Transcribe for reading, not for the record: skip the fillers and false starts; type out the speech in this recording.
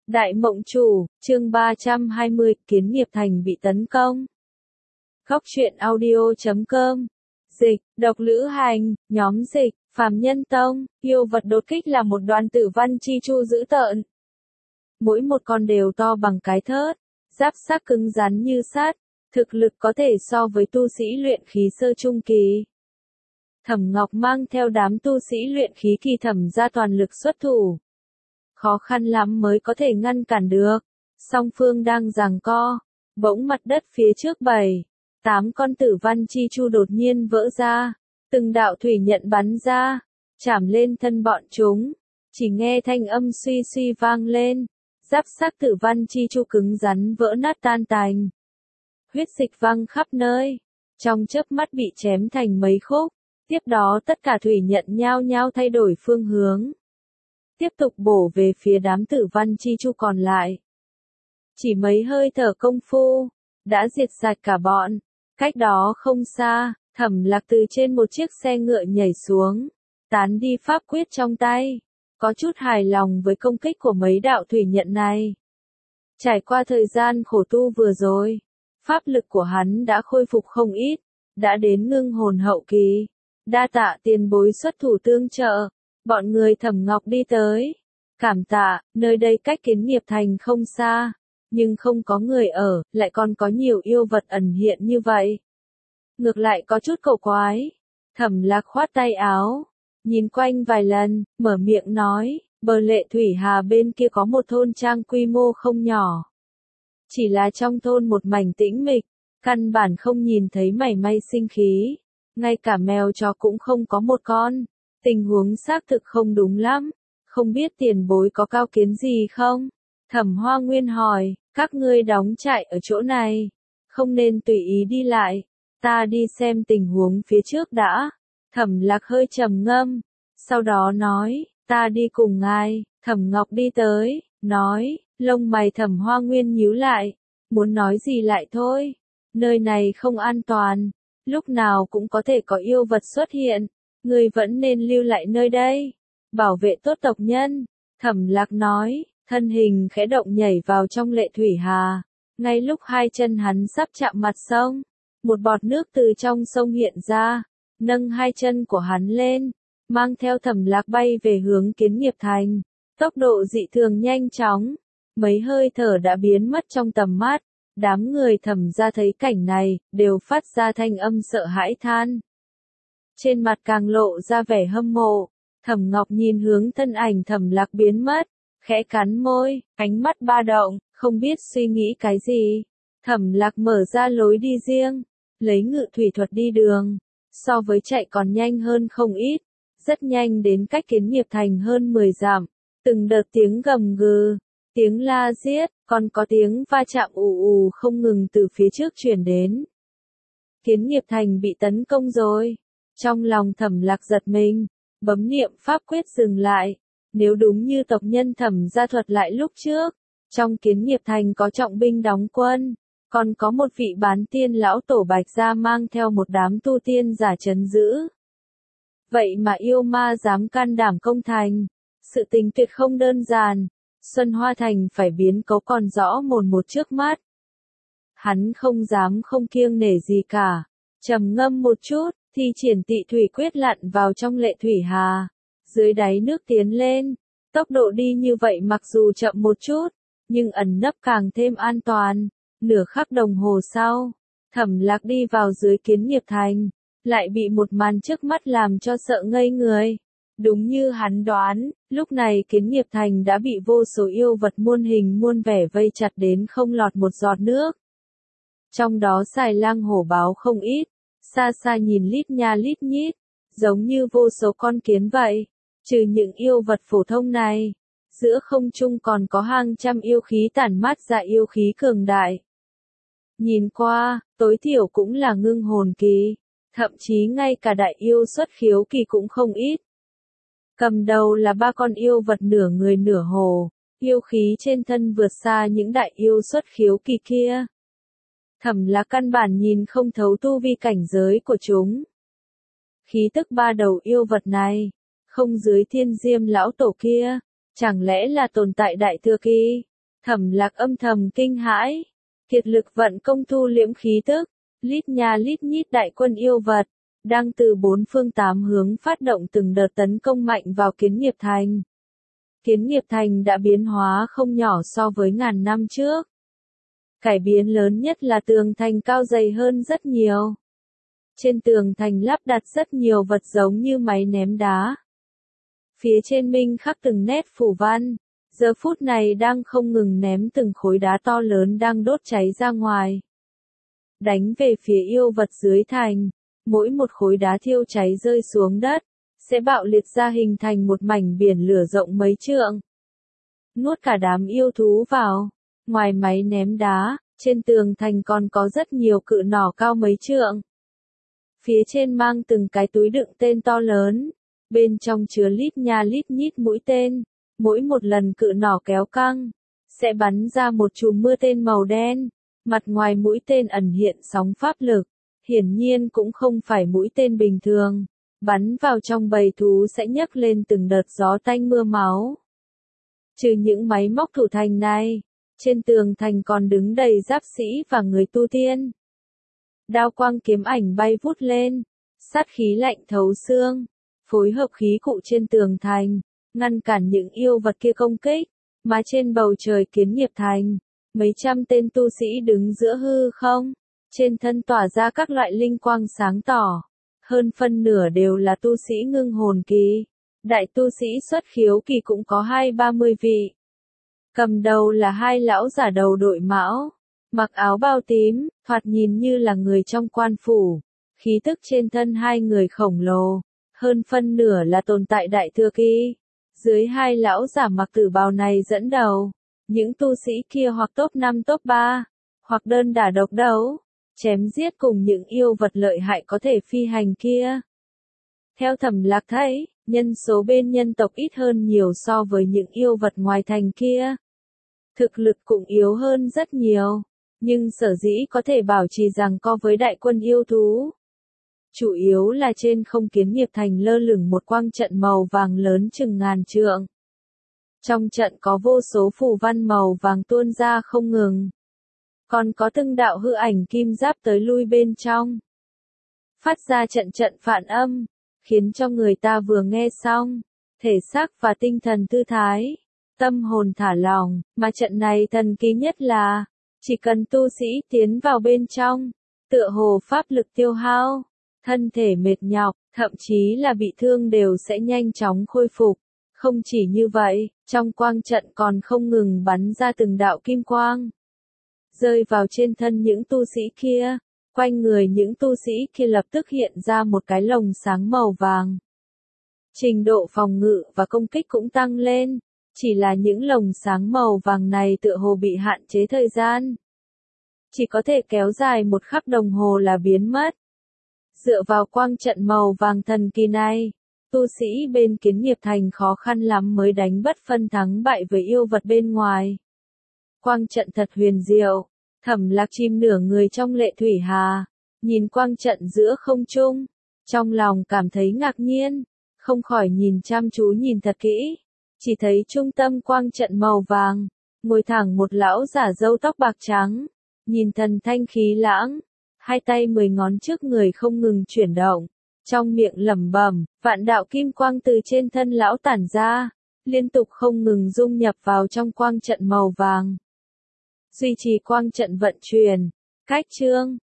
Đại Mộng Chủ, chương 320, Kiến Nghiệp Thành bị tấn công. Góc truyện audio.com. Dịch, độc lữ hành, nhóm dịch, phàm nhân tông, yêu vật đột kích là một đoàn tử văn chi chu dữ tợn. Mỗi một con đều to bằng cái thớt, giáp xác cứng rắn như sắt, thực lực có thể so với tu sĩ luyện khí sơ trung kỳ. Thẩm Ngọc mang theo đám tu sĩ luyện khí kỳ Thẩm ra toàn lực xuất thủ. Khó khăn lắm mới có thể ngăn cản được. Song phương đang giằng co, bỗng mặt đất phía trước 7-8 con tử văn chi chu đột nhiên vỡ ra, từng đạo thủy nhận bắn ra, chạm lên thân bọn chúng. Chỉ nghe thanh âm suy suy vang lên, giáp xác tử văn chi chu cứng rắn vỡ nát tan tành. Huyết dịch văng khắp nơi, trong chớp mắt bị chém thành mấy khúc. Tiếp đó tất cả thủy nhận nhao nhao thay đổi phương hướng, tiếp tục bổ về phía đám tử văn chi chu còn lại. Chỉ mấy hơi thở công phu, đã diệt sạch cả bọn. Cách đó không xa, Thẩm Lạc từ trên một chiếc xe ngựa nhảy xuống, tán đi pháp quyết trong tay, có chút hài lòng với công kích của mấy đạo thủy nhận này. Trải qua thời gian khổ tu vừa rồi, pháp lực của hắn đã khôi phục không ít, đã đến ngưng hồn hậu kỳ. Đa tạ tiền bối xuất thủ tương trợ. Bọn người Thẩm Ngọc đi tới. Cảm tạ, nơi đây cách Kiến Nghiệp Thành không xa, nhưng không có người ở, lại còn có nhiều yêu vật ẩn hiện như vậy. Ngược lại có chút cổ quái. Thẩm Lạc khoát tay áo, nhìn quanh vài lần, mở miệng nói, bờ Lệ Thủy Hà bên kia có một thôn trang quy mô không nhỏ. Chỉ là trong thôn một mảnh tĩnh mịch, căn bản không nhìn thấy mảy may sinh khí. Ngay cả mèo chó cũng không có một con. Tình huống xác thực không đúng lắm. Không biết tiền bối có cao kiến gì không? Thẩm Hoa Nguyên hỏi, các ngươi đóng trại ở chỗ này. Không nên tùy ý đi lại. Ta đi xem tình huống phía trước đã. Thẩm Lạc hơi trầm ngâm. Sau đó nói, ta đi cùng ngài. Thẩm Ngọc đi tới, nói, lông mày Thẩm Hoa Nguyên nhíu lại. Muốn nói gì lại thôi. Nơi này không an toàn. Lúc nào cũng có thể có yêu vật xuất hiện, người vẫn nên lưu lại nơi đây, bảo vệ tốt tộc nhân. Thẩm Lạc nói, thân hình khẽ động nhảy vào trong Lệ Thủy Hà. Ngay lúc hai chân hắn sắp chạm mặt sông, một bọt nước từ trong sông hiện ra, nâng hai chân của hắn lên, mang theo Thẩm Lạc bay về hướng Kiến Nghiệp Thành. Tốc độ dị thường nhanh chóng, mấy hơi thở đã biến mất trong tầm mắt. Đám người Thẩm ra thấy cảnh này, đều phát ra thanh âm sợ hãi than. Trên mặt càng lộ ra vẻ hâm mộ. Thẩm Ngọc nhìn hướng thân ảnh Thẩm Lạc biến mất, khẽ cắn môi, ánh mắt ba động, không biết suy nghĩ cái gì. Thẩm Lạc mở ra lối đi riêng, lấy ngự thủy thuật đi đường, so với chạy còn nhanh hơn không ít, rất nhanh đến cách Kiến Nghiệp Thành hơn 10 dặm. Từng đợt tiếng gầm gừ, tiếng la giết, còn có tiếng va chạm ù ù không ngừng từ phía trước truyền đến. Kiến Nghiệp Thành bị tấn công rồi. Trong lòng Thẩm Lạc giật mình, bấm niệm pháp quyết dừng lại. Nếu đúng như tộc nhân Thẩm gia thuật lại lúc trước, trong Kiến Nghiệp Thành có trọng binh đóng quân, còn có một vị bán tiên lão tổ Bạch gia mang theo một đám tu tiên giả trấn giữ. Vậy mà yêu ma dám can đảm công thành, sự tình tuyệt không đơn giản. Xuân Hoa Thành phải biến cố còn rõ mồn một trước mắt. Hắn không dám không kiêng nể gì cả. Trầm ngâm một chút, thi triển tị thủy quyết lặn vào trong Lệ Thủy Hà. Dưới đáy nước tiến lên. Tốc độ đi như vậy mặc dù chậm một chút, nhưng ẩn nấp càng thêm an toàn. Nửa khắc đồng hồ sau, Thẩm Lạc đi vào dưới Kiến Nghiệp Thành. Lại bị một màn trước mắt làm cho sợ ngây người. Đúng như hắn đoán, lúc này Kiến Nghiệp Thành đã bị vô số yêu vật muôn hình muôn vẻ vây chặt đến không lọt một giọt nước. Trong đó xài lang hổ báo không ít, xa xa nhìn lít nha lít nhít, giống như vô số con kiến vậy. Trừ những yêu vật phổ thông này, giữa không trung còn có hàng trăm yêu khí tản mát ra yêu khí cường đại. Nhìn qua, tối thiểu cũng là ngưng hồn kỳ, thậm chí ngay cả đại yêu xuất khiếu kỳ cũng không ít. Cầm đầu là 3 con yêu vật nửa người nửa hồ, yêu khí trên thân vượt xa những đại yêu xuất khiếu kỳ kia. Thẩm Lạc căn bản nhìn không thấu tu vi cảnh giới của chúng. Khí tức 3 đầu yêu vật này, không dưới Thiên Diêm lão tổ kia, chẳng lẽ là tồn tại đại thừa kỳ? Thẩm Lạc âm thầm kinh hãi, kiệt lực vận công thu liễm khí tức, lít nha lít nhít đại quân yêu vật, đang từ bốn phương tám hướng phát động từng đợt tấn công mạnh vào Kiến Nghiệp Thành. Kiến Nghiệp Thành đã biến hóa không nhỏ so với ngàn năm trước. Cải biến lớn nhất là tường thành cao dày hơn rất nhiều. Trên tường thành lắp đặt rất nhiều vật giống như máy ném đá. Phía trên minh khắc từng nét phủ văn, giờ phút này đang không ngừng ném từng khối đá to lớn đang đốt cháy ra ngoài. Đánh về phía yêu vật dưới thành, mỗi một khối đá thiêu cháy rơi xuống đất, sẽ bạo liệt ra hình thành một mảnh biển lửa rộng mấy trượng. Nuốt cả đám yêu thú vào, ngoài máy ném đá, trên tường thành còn có rất nhiều cự nỏ cao mấy trượng. Phía trên mang từng cái túi đựng tên to lớn, bên trong chứa lít nha lít nhít mũi tên, mỗi một lần cự nỏ kéo căng, sẽ bắn ra một chùm mưa tên màu đen, mặt ngoài mũi tên ẩn hiện sóng pháp lực, hiển nhiên cũng không phải mũi tên bình thường, bắn vào trong bầy thú sẽ nhấc lên từng đợt gió tanh mưa máu. Trừ những máy móc thủ thành này, trên tường thành còn đứng đầy giáp sĩ và người tu tiên. Đao quang kiếm ảnh bay vút lên, sát khí lạnh thấu xương, phối hợp khí cụ trên tường thành, ngăn cản những yêu vật kia công kích, mà trên bầu trời Kiến Nghiệp Thành, mấy trăm tên tu sĩ đứng giữa hư không, trên thân tỏa ra các loại linh quang sáng tỏ, hơn phân nửa đều là tu sĩ ngưng hồn kỳ, đại tu sĩ xuất khiếu kỳ cũng có 20-30 vị. Cầm đầu là hai lão giả đầu đội mão, mặc áo bao tím, thoạt nhìn như là người trong quan phủ, khí tức trên thân hai người khổng lồ, hơn phân nửa là tồn tại đại thừa kỳ. Dưới hai lão giả mặc tử bào này dẫn đầu, những tu sĩ kia hoặc top 5 top 3, hoặc đơn đả độc đấu, chém giết cùng những yêu vật lợi hại có thể phi hành kia. Theo Thẩm Lạc thấy, nhân số bên nhân tộc ít hơn nhiều so với những yêu vật ngoài thành kia. Thực lực cũng yếu hơn rất nhiều, nhưng sở dĩ có thể bảo trì giằng co với đại quân yêu thú. Chủ yếu là trên không Kiến Nghiệp Thành lơ lửng một quang trận màu vàng lớn chừng ngàn trượng. Trong trận có vô số phù văn màu vàng tuôn ra không ngừng. Còn có từng đạo hư ảnh kim giáp tới lui bên trong. Phát ra trận trận phản âm, khiến cho người ta vừa nghe xong, thể xác và tinh thần thư thái, tâm hồn thả lỏng, mà trận này thần kỳ nhất là, chỉ cần tu sĩ tiến vào bên trong, tựa hồ pháp lực tiêu hao, thân thể mệt nhọc, thậm chí là bị thương đều sẽ nhanh chóng khôi phục. Không chỉ như vậy, trong quang trận còn không ngừng bắn ra từng đạo kim quang, rơi vào trên thân những tu sĩ kia, quanh người những tu sĩ kia lập tức hiện ra một cái lồng sáng màu vàng. Trình độ phòng ngự và công kích cũng tăng lên, chỉ là những lồng sáng màu vàng này tựa hồ bị hạn chế thời gian. Chỉ có thể kéo dài một khắc đồng hồ là biến mất. Dựa vào quang trận màu vàng thần kỳ này, tu sĩ bên Kiến Nghiệp Thành khó khăn lắm mới đánh bất phân thắng bại với yêu vật bên ngoài. Quang trận thật huyền diệu, Thẩm Lạc chìm nửa người trong lệ thủy hà, nhìn quang trận giữa không trung, trong lòng cảm thấy ngạc nhiên, không khỏi nhìn chăm chú nhìn thật kỹ, chỉ thấy trung tâm quang trận màu vàng, ngồi thẳng một lão giả râu tóc bạc trắng, nhìn thần thanh khí lãng, hai tay 10 ngón trước người không ngừng chuyển động, trong miệng lẩm bẩm, vạn đạo kim quang từ trên thân lão tản ra, liên tục không ngừng dung nhập vào trong quang trận màu vàng. Duy trì quang trận vận chuyển, cách chương,